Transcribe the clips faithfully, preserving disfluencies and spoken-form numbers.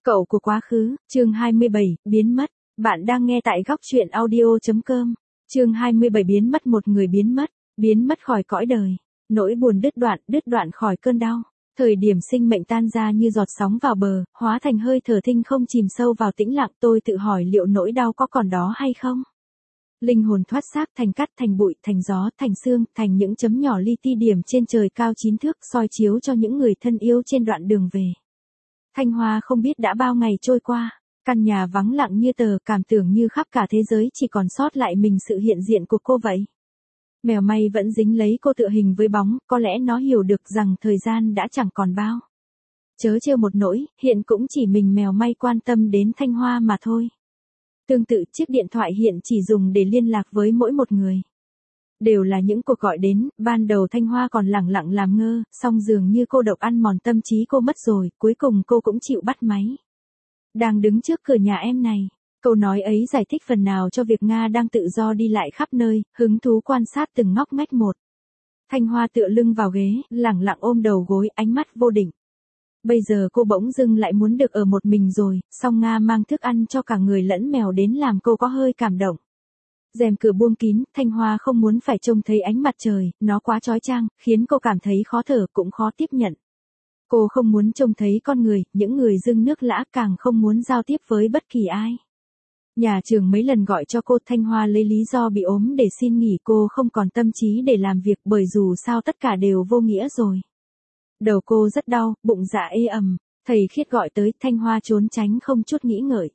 Cậu của quá khứ, chương hai mươi bảy, biến mất. Bạn đang nghe tại góc truyện audio.com. Chương hai mươi bảy biến mất một người biến mất, biến mất khỏi cõi đời. Nỗi buồn đứt đoạn, đứt đoạn khỏi cơn đau. Thời điểm sinh mệnh tan ra như giọt sóng vào bờ, hóa thành hơi thở thinh không chìm sâu vào tĩnh lặng, tôi tự hỏi liệu nỗi đau có còn đó hay không? Linh hồn thoát xác thành cát, thành bụi, thành gió, thành xương, thành những chấm nhỏ li ti điểm trên trời cao chín thước soi chiếu cho những người thân yêu trên đoạn đường về. Thanh Hoa không biết đã bao ngày trôi qua, căn nhà vắng lặng như tờ, cảm tưởng như khắp cả thế giới chỉ còn sót lại mình sự hiện diện của cô vậy. Mèo may vẫn dính lấy cô tựa hình với bóng, có lẽ nó hiểu được rằng thời gian đã chẳng còn bao. Chớ trêu một nỗi, hiện cũng chỉ mình mèo may quan tâm đến Thanh Hoa mà thôi. Tương tự chiếc điện thoại hiện chỉ dùng để liên lạc với mỗi một người. Đều là những cuộc gọi đến, ban đầu Thanh Hoa còn lẳng lặng làm ngơ, song dường như cô độc ăn mòn tâm trí cô mất rồi, cuối cùng cô cũng chịu bắt máy. Đang đứng trước cửa nhà em này, câu nói ấy giải thích phần nào cho việc Nga đang tự do đi lại khắp nơi, hứng thú quan sát từng ngóc ngách một. Thanh Hoa tựa lưng vào ghế, lẳng lặng ôm đầu gối, ánh mắt vô định. Bây giờ cô bỗng dưng lại muốn được ở một mình rồi, song Nga mang thức ăn cho cả người lẫn mèo đến làm cô có hơi cảm động. Rèm cửa buông kín, Thanh Hoa không muốn phải trông thấy ánh mặt trời, nó quá chói chang, khiến cô cảm thấy khó thở cũng khó tiếp nhận. Cô không muốn trông thấy con người, những người dưng nước lã, càng không muốn giao tiếp với bất kỳ ai. Nhà trường mấy lần gọi cho cô, Thanh Hoa lấy lý do bị ốm để xin nghỉ, cô không còn tâm trí để làm việc bởi dù sao tất cả đều vô nghĩa rồi. Đầu cô rất đau, bụng dạ ê ẩm, thầy Khiết gọi tới, Thanh Hoa trốn tránh không chút nghĩ ngợi.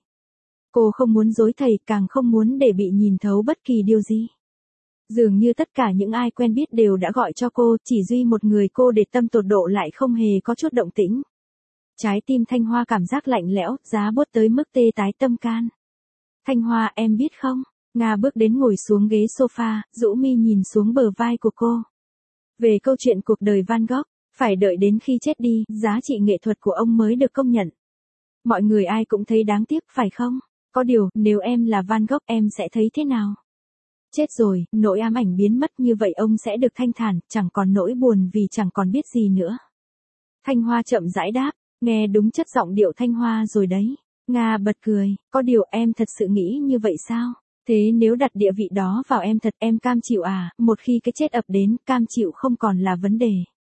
Cô không muốn dối thầy, càng không muốn để bị nhìn thấu bất kỳ điều gì. Dường như tất cả những ai quen biết đều đã gọi cho cô, chỉ duy một người cô để tâm tột độ lại không hề có chút động tĩnh. Trái tim Thanh Hoa cảm giác lạnh lẽo, giá buốt tới mức tê tái tâm can. Thanh Hoa, em biết không? Nga bước đến ngồi xuống ghế sofa, rũ mi nhìn xuống bờ vai của cô. Về câu chuyện cuộc đời Van Gogh, phải đợi đến khi chết đi, giá trị nghệ thuật của ông mới được công nhận. Mọi người ai cũng thấy đáng tiếc, phải không? Có điều, nếu em là Van Gogh em sẽ thấy thế nào? Chết rồi, nỗi ám ảnh biến mất, như vậy ông sẽ được thanh thản, chẳng còn nỗi buồn vì chẳng còn biết gì nữa. Thanh Hoa chậm rãi đáp, nghe đúng chất giọng điệu Thanh Hoa rồi đấy. Nga bật cười, có điều em thật sự nghĩ như vậy sao? Thế nếu đặt địa vị đó vào em thật, em cam chịu à? Một khi cái chết ập đến, cam chịu không còn là vấn đề.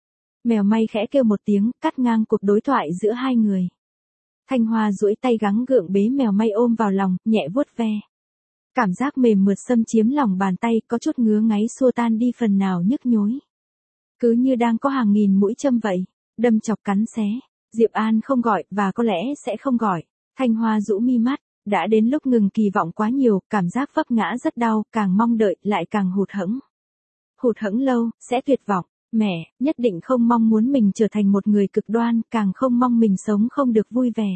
Mèo may khẽ kêu một tiếng, cắt ngang cuộc đối thoại giữa hai người. Thanh Hoa duỗi tay gắng gượng bế mèo may ôm vào lòng, nhẹ vuốt ve. Cảm giác mềm mượt xâm chiếm lòng bàn tay, có chút ngứa ngáy xua tan đi phần nào nhức nhối. Cứ như đang có hàng nghìn mũi châm vậy, đâm chọc cắn xé. Diệp An không gọi, và có lẽ sẽ không gọi. Thanh Hoa rũ mi mắt, đã đến lúc ngừng kỳ vọng quá nhiều, cảm giác vấp ngã rất đau, càng mong đợi, lại càng hụt hẫng. Hụt hẫng lâu, sẽ tuyệt vọng. Mẹ, nhất định không mong muốn mình trở thành một người cực đoan, càng không mong mình sống không được vui vẻ.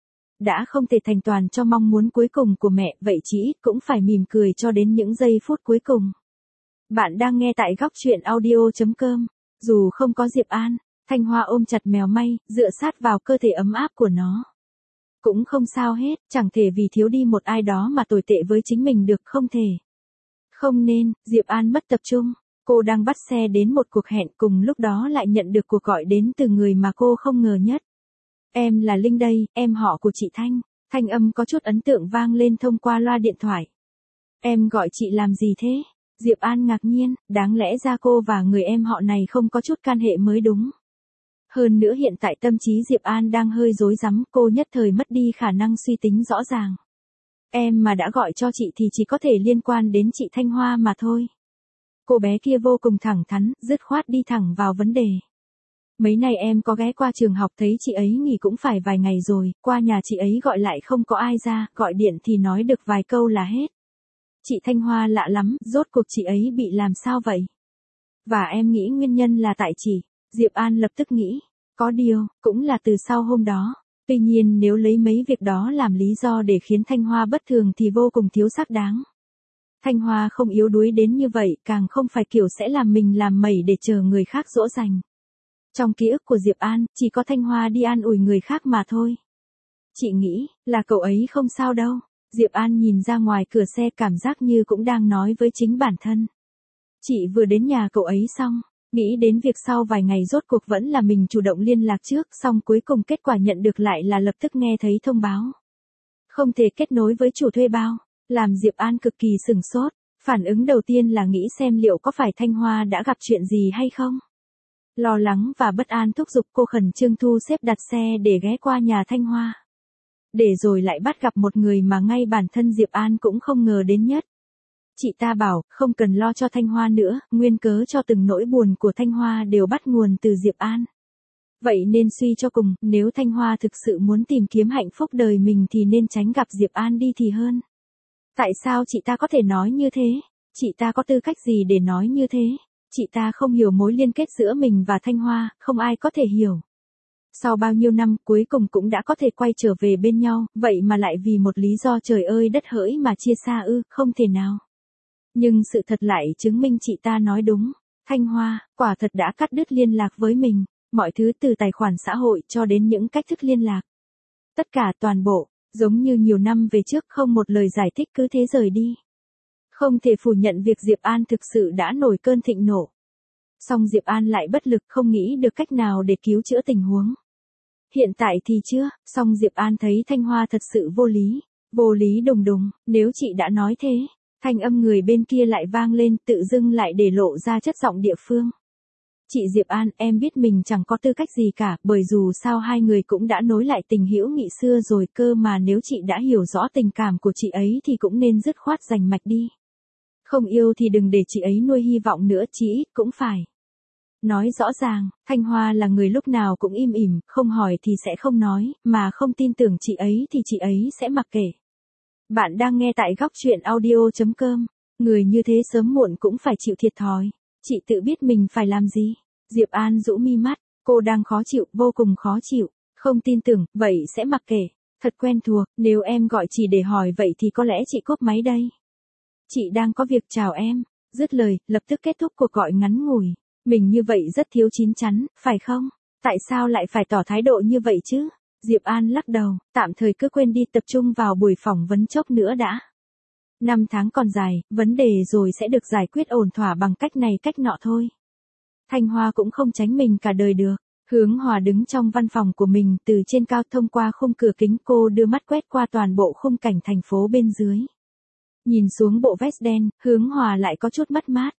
Đã không thể thành toàn cho mong muốn cuối cùng của mẹ, vậy chỉ ít cũng phải mỉm cười cho đến những giây phút cuối cùng. Bạn đang nghe tại góc truyện audio.com. Dù không có Diệp An, Thanh Hoa ôm chặt mèo may, dựa sát vào cơ thể ấm áp của nó. Cũng không sao hết, chẳng thể vì thiếu đi một ai đó mà tồi tệ với chính mình được, không thể. Không nên, Diệp An mất tập trung. Cô đang bắt xe đến một cuộc hẹn, cùng lúc đó lại nhận được cuộc gọi đến từ người mà cô không ngờ nhất. Em là Linh đây, em họ của chị Thanh. Thanh âm có chút ấn tượng vang lên thông qua loa điện thoại. Em gọi chị làm gì thế? Diệp An ngạc nhiên, đáng lẽ ra cô và người em họ này không có chút can hệ mới đúng. Hơn nữa hiện tại tâm trí Diệp An đang hơi rối rắm, cô nhất thời mất đi khả năng suy tính rõ ràng. Em mà đã gọi cho chị thì chỉ có thể liên quan đến chị Thanh Hoa mà thôi. Cô bé kia vô cùng thẳng thắn, dứt khoát đi thẳng vào vấn đề. Mấy nay em có ghé qua trường học thấy chị ấy nghỉ cũng phải vài ngày rồi, qua nhà chị ấy gọi lại không có ai ra, gọi điện thì nói được vài câu là hết. Chị Thanh Hoa lạ lắm, rốt cuộc chị ấy bị làm sao vậy? Và em nghĩ nguyên nhân là tại chị. Diệp An lập tức nghĩ, có điều, cũng là từ sau hôm đó. Tuy nhiên nếu lấy mấy việc đó làm lý do để khiến Thanh Hoa bất thường thì vô cùng thiếu xác đáng. Thanh Hoa không yếu đuối đến như vậy, càng không phải kiểu sẽ làm mình làm mẩy để chờ người khác dỗ dành. Trong ký ức của Diệp An, chỉ có Thanh Hoa đi an ủi người khác mà thôi. Chị nghĩ, là cậu ấy không sao đâu. Diệp An nhìn ra ngoài cửa xe, cảm giác như cũng đang nói với chính bản thân. Chị vừa đến nhà cậu ấy xong, Nghĩ đến việc sau vài ngày rốt cuộc vẫn là mình chủ động liên lạc trước, xong cuối cùng kết quả nhận được lại là lập tức nghe thấy thông báo. Không thể kết nối với chủ thuê bao, làm Diệp An cực kỳ sửng sốt. Phản ứng đầu tiên là nghĩ xem liệu có phải Thanh Hoa đã gặp chuyện gì hay không. Lo lắng và bất an thúc giục cô khẩn trương thu xếp đặt xe để ghé qua nhà Thanh Hoa. Để rồi lại bắt gặp một người mà ngay bản thân Diệp An cũng không ngờ đến nhất. Chị ta bảo, không cần lo cho Thanh Hoa nữa, nguyên cớ cho từng nỗi buồn của Thanh Hoa đều bắt nguồn từ Diệp An. Vậy nên suy cho cùng, nếu Thanh Hoa thực sự muốn tìm kiếm hạnh phúc đời mình thì nên tránh gặp Diệp An đi thì hơn. Tại sao chị ta có thể nói như thế? Chị ta có tư cách gì để nói như thế? Chị ta không hiểu mối liên kết giữa mình và Thanh Hoa, không ai có thể hiểu. Sau bao nhiêu năm cuối cùng cũng đã có thể quay trở về bên nhau, vậy mà lại vì một lý do trời ơi đất hỡi mà chia xa ư, không thể nào. Nhưng sự thật lại chứng minh chị ta nói đúng. Thanh Hoa, quả thật đã cắt đứt liên lạc với mình, mọi thứ từ tài khoản xã hội cho đến những cách thức liên lạc. Tất cả toàn bộ, giống như nhiều năm về trước không một lời giải thích cứ thế rời đi. Không thể phủ nhận việc Diệp An thực sự đã nổi cơn thịnh nộ. Song Diệp An lại bất lực không nghĩ được cách nào để cứu chữa tình huống. Hiện tại thì chưa, song Diệp An thấy Thanh Hoa thật sự vô lý. Vô lý đùng đùng, nếu chị đã nói thế. Thanh âm người bên kia lại vang lên, tự dưng lại để lộ ra chất giọng địa phương. Chị Diệp An, em biết mình chẳng có tư cách gì cả, bởi dù sao hai người cũng đã nối lại tình hữu nghị xưa rồi cơ mà nếu chị đã hiểu rõ tình cảm của chị ấy thì cũng nên dứt khoát giành mạch đi. Không yêu thì đừng để chị ấy nuôi hy vọng nữa, chí ít cũng phải. Nói rõ ràng, Thanh Hoa là người lúc nào cũng im ỉm, không hỏi thì sẽ không nói, mà không tin tưởng chị ấy thì chị ấy sẽ mặc kệ. Bạn đang nghe tại góc truyện audio chấm com. Người như thế sớm muộn cũng phải chịu thiệt thòi. Chị tự biết mình phải làm gì. Diệp An rũ mi mắt, cô đang khó chịu, vô cùng khó chịu. Không tin tưởng, vậy sẽ mặc kệ. Thật quen thuộc, nếu em gọi chỉ để hỏi vậy thì có lẽ chị cúp máy đây. Chị đang có việc, chào em. Dứt lời, lập tức kết thúc cuộc gọi ngắn ngủi. Mình như vậy rất thiếu chín chắn, phải không? Tại sao lại phải tỏ thái độ như vậy chứ? Diệp An lắc đầu, tạm thời cứ quên đi, tập trung vào buổi phỏng vấn chốc nữa đã. Năm tháng còn dài, vấn đề rồi sẽ được giải quyết ổn thỏa bằng cách này cách nọ thôi. Thanh Hoa cũng không tránh mình cả đời được. Hướng Hòa đứng trong văn phòng của mình, từ trên cao thông qua khung cửa kính cô đưa mắt quét qua toàn bộ khung cảnh thành phố bên dưới. Nhìn xuống bộ vest đen, Hướng Hòa lại có chút mất mát.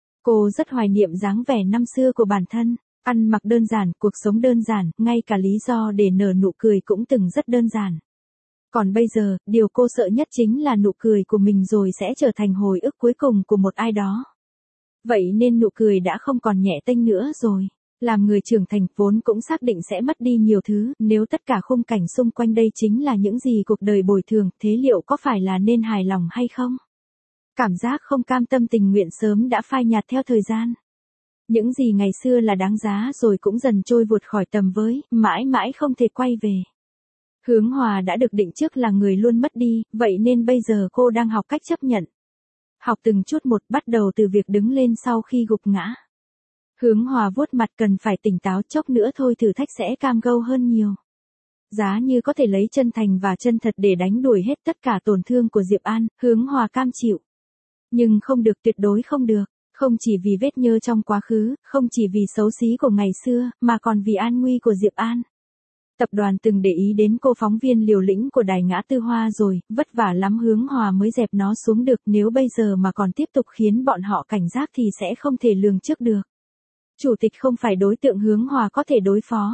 Cô rất hoài niệm dáng vẻ năm xưa của bản thân. Ăn mặc đơn giản, cuộc sống đơn giản, ngay cả lý do để nở nụ cười cũng từng rất đơn giản. Còn bây giờ, điều cô sợ nhất chính là nụ cười của mình rồi sẽ trở thành hồi ức cuối cùng của một ai đó. Vậy nên nụ cười đã không còn nhẹ tênh nữa rồi. Làm người trưởng thành vốn cũng xác định sẽ mất đi nhiều thứ, nếu tất cả khung cảnh xung quanh đây chính là những gì cuộc đời bồi thường, thế liệu có phải là nên hài lòng hay không? Cảm giác không cam tâm tình nguyện sớm đã phai nhạt theo thời gian. Những gì ngày xưa là đáng giá rồi cũng dần trôi vụt khỏi tầm với, mãi mãi không thể quay về. Hướng Hòa đã được định trước là người luôn mất đi, vậy nên bây giờ cô đang học cách chấp nhận. Học từng chút một, bắt đầu từ việc đứng lên sau khi gục ngã. Hướng Hòa vuốt mặt, cần phải tỉnh táo, chốc nữa thôi thử thách sẽ cam go hơn nhiều. Giá như có thể lấy chân thành và chân thật để đánh đuổi hết tất cả tổn thương của Diệp An, Hướng Hòa cam chịu. Nhưng không được, tuyệt đối không được. Không chỉ vì vết nhơ trong quá khứ, không chỉ vì xấu xí của ngày xưa, mà còn vì an nguy của Diệp An. Tập đoàn từng để ý đến cô phóng viên liều lĩnh của đài Ngã Tư Hoa rồi, vất vả lắm Hướng Hòa mới dẹp nó xuống được, nếu bây giờ mà còn tiếp tục khiến bọn họ cảnh giác thì sẽ không thể lường trước được. Chủ tịch không phải đối tượng Hướng Hòa có thể đối phó.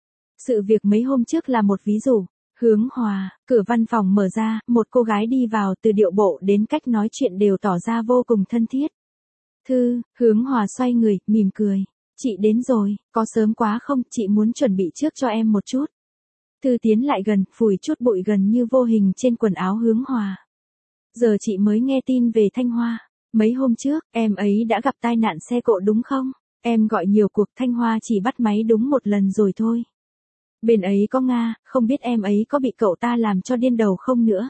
Sự việc mấy hôm trước là một ví dụ. Hướng Hòa, cửa văn phòng mở ra, một cô gái đi vào, từ điệu bộ đến cách nói chuyện đều tỏ ra vô cùng thân thiết. Thư, Hướng Hòa xoay người, mỉm cười. Chị đến rồi, có sớm quá không, chị muốn chuẩn bị trước cho em một chút. Thư tiến lại gần, phủi chút bụi gần như vô hình trên quần áo Hướng Hòa. Giờ chị mới nghe tin về Thanh Hoa. Mấy hôm trước, em ấy đã gặp tai nạn xe cộ đúng không? Em gọi nhiều cuộc, Thanh Hoa chỉ bắt máy đúng một lần rồi thôi. Bên ấy có Nga, không biết em ấy có bị cậu ta làm cho điên đầu không nữa.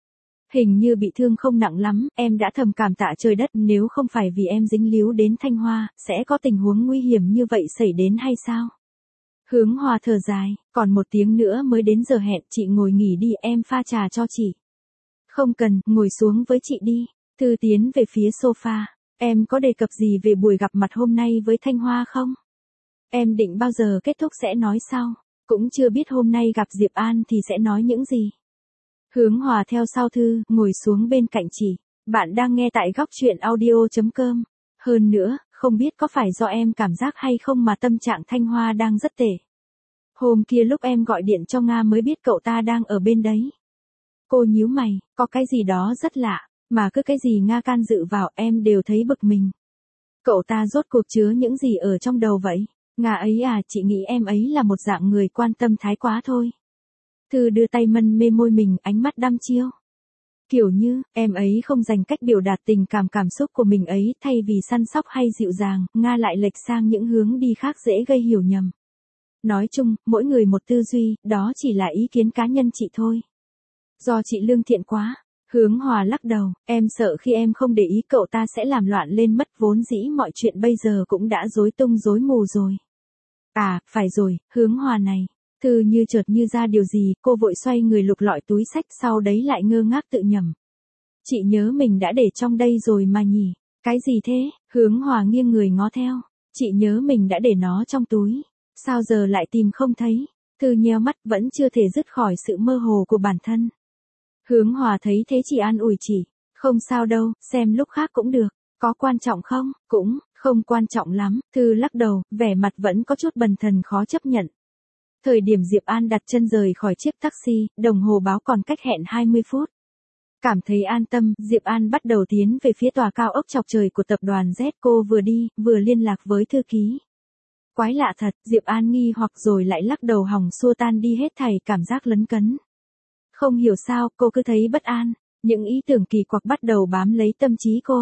Hình như bị thương không nặng lắm, em đã thầm cảm tạ trời đất, nếu không phải vì em dính líu đến Thanh Hoa, sẽ có tình huống nguy hiểm như vậy xảy đến hay sao? Hướng Hòa thở dài, còn một tiếng nữa mới đến giờ hẹn, chị ngồi nghỉ đi, em pha trà cho chị. Không cần, ngồi xuống với chị đi. Thư tiến về phía sofa. Em có đề cập gì về buổi gặp mặt hôm nay với Thanh Hoa không? Em định bao giờ kết thúc sẽ nói sau. Cũng chưa biết hôm nay gặp Diệp An thì sẽ nói những gì. Hướng Hòa theo sau Thư, ngồi xuống bên cạnh chị. Bạn đang nghe tại góc chuyện audio.com. Hơn nữa, không biết có phải do em cảm giác hay không mà tâm trạng Thanh Hoa đang rất tệ. Hôm kia lúc em gọi điện cho Nga mới biết cậu ta đang ở bên đấy. Cô nhíu mày, có cái gì đó rất lạ, mà cứ cái gì Nga can dự vào em đều thấy bực mình. Cậu ta rốt cuộc chứa những gì ở trong đầu vậy? Nga ấy à, chị nghĩ em ấy là một dạng người quan tâm thái quá thôi. Thư đưa tay mân mê môi mình, ánh mắt đăm chiêu. Kiểu như, em ấy không dành cách biểu đạt tình cảm cảm xúc của mình ấy, thay vì săn sóc hay dịu dàng, Nga lại lệch sang những hướng đi khác dễ gây hiểu nhầm. Nói chung, mỗi người một tư duy, đó chỉ là ý kiến cá nhân chị thôi. Do chị lương thiện quá. Hướng Hòa lắc đầu, em sợ khi em không để ý cậu ta sẽ làm loạn lên mất, vốn dĩ mọi chuyện bây giờ cũng đã rối tung rối mù rồi. À, phải rồi, Hướng Hòa này. Thư như chợt như ra điều gì, cô vội xoay người lục lọi túi sách, sau đấy lại ngơ ngác tự nhẩm. Chị nhớ mình đã để trong đây rồi mà nhỉ. Cái gì thế? Hướng Hòa nghiêng người ngó theo. Chị nhớ mình đã để nó trong túi. Sao giờ lại tìm không thấy? Thư nheo mắt, vẫn chưa thể dứt khỏi sự mơ hồ của bản thân. Hướng Hòa thấy thế chỉ an ủi chị. Không sao đâu, xem lúc khác cũng được. Có quan trọng không? Cũng, không quan trọng lắm. Thư lắc đầu, vẻ mặt vẫn có chút bần thần khó chấp nhận. Thời điểm Diệp An đặt chân rời khỏi chiếc taxi, đồng hồ báo còn cách hẹn hai mươi phút. Cảm thấy an tâm, Diệp An bắt đầu tiến về phía tòa cao ốc chọc trời của tập đoàn Z. Cô vừa đi, vừa liên lạc với thư ký. Quái lạ thật, Diệp An nghi hoặc rồi lại lắc đầu hòng xua tan đi hết thảy cảm giác lấn cấn. Không hiểu sao, cô cứ thấy bất an, những ý tưởng kỳ quặc bắt đầu bám lấy tâm trí cô.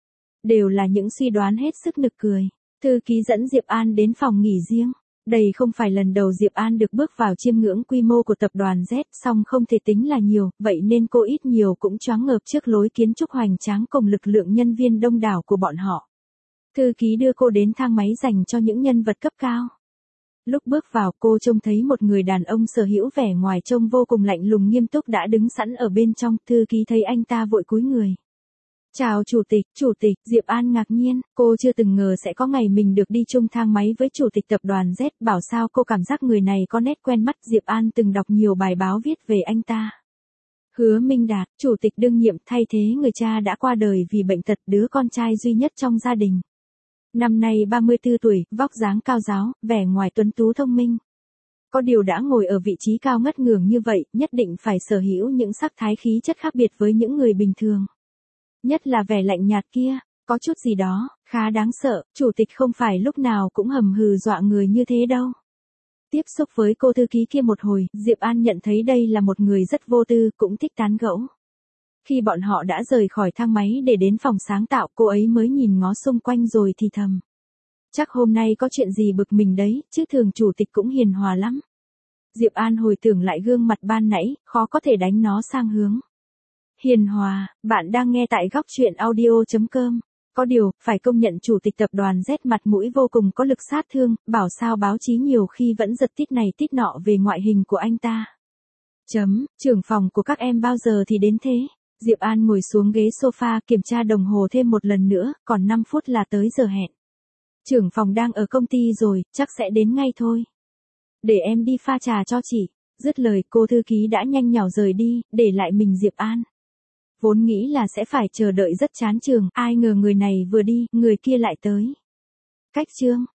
Đều là những suy đoán hết sức nực cười. Thư ký dẫn Diệp An đến phòng nghỉ riêng. Đây không phải lần đầu Diệp An được bước vào chiêm ngưỡng quy mô của tập đoàn Z, song không thể tính là nhiều, vậy nên cô ít nhiều cũng choáng ngợp trước lối kiến trúc hoành tráng cùng lực lượng nhân viên đông đảo của bọn họ. Thư ký đưa cô đến thang máy dành cho những nhân vật cấp cao. Lúc bước vào, cô trông thấy một người đàn ông sở hữu vẻ ngoài trông vô cùng lạnh lùng nghiêm túc đã đứng sẵn ở bên trong. Thư ký thấy anh ta vội cúi người. Chào chủ tịch, chủ tịch. Diệp An ngạc nhiên, cô chưa từng ngờ sẽ có ngày mình được đi chung thang máy với chủ tịch tập đoàn Z. Bảo sao cô cảm giác người này có nét quen mắt. Diệp An từng đọc nhiều bài báo viết về anh ta. Hứa Minh Đạt, chủ tịch đương nhiệm, thay thế người cha đã qua đời vì bệnh tật, đứa con trai duy nhất trong gia đình. Năm nay ba mươi tư tuổi, vóc dáng cao ráo, vẻ ngoài tuấn tú thông minh. Có điều đã ngồi ở vị trí cao ngất ngưởng như vậy, nhất định phải sở hữu những sắc thái khí chất khác biệt với những người bình thường. Nhất là vẻ lạnh nhạt kia, có chút gì đó, khá đáng sợ, chủ tịch không phải lúc nào cũng hầm hừ dọa người như thế đâu. Tiếp xúc với cô thư ký kia một hồi, Diệp An nhận thấy đây là một người rất vô tư, cũng thích tán gẫu. Khi bọn họ đã rời khỏi thang máy để đến phòng sáng tạo, cô ấy mới nhìn ngó xung quanh rồi thì thầm. Chắc hôm nay có chuyện gì bực mình đấy, chứ thường chủ tịch cũng hiền hòa lắm. Diệp An hồi tưởng lại gương mặt ban nãy, khó có thể đánh nó sang hướng. Hiền hòa, bạn đang nghe tại góc chuyện audio.com. Có điều, phải công nhận chủ tịch tập đoàn Z mặt mũi vô cùng có lực sát thương, bảo sao báo chí nhiều khi vẫn giật tít này tít nọ về ngoại hình của anh ta. Chấm, trưởng phòng của các em bao giờ thì đến thế? Diệp An ngồi xuống ghế sofa, kiểm tra đồng hồ thêm một lần nữa, còn năm phút là tới giờ hẹn. Trưởng phòng đang ở công ty rồi, chắc sẽ đến ngay thôi. Để em đi pha trà cho chị. Dứt lời, cô thư ký đã nhanh nhảu rời đi, để lại mình Diệp An. Vốn nghĩ là sẽ phải chờ đợi rất chán chường, ai ngờ người này vừa đi, người kia lại tới. Cách chương.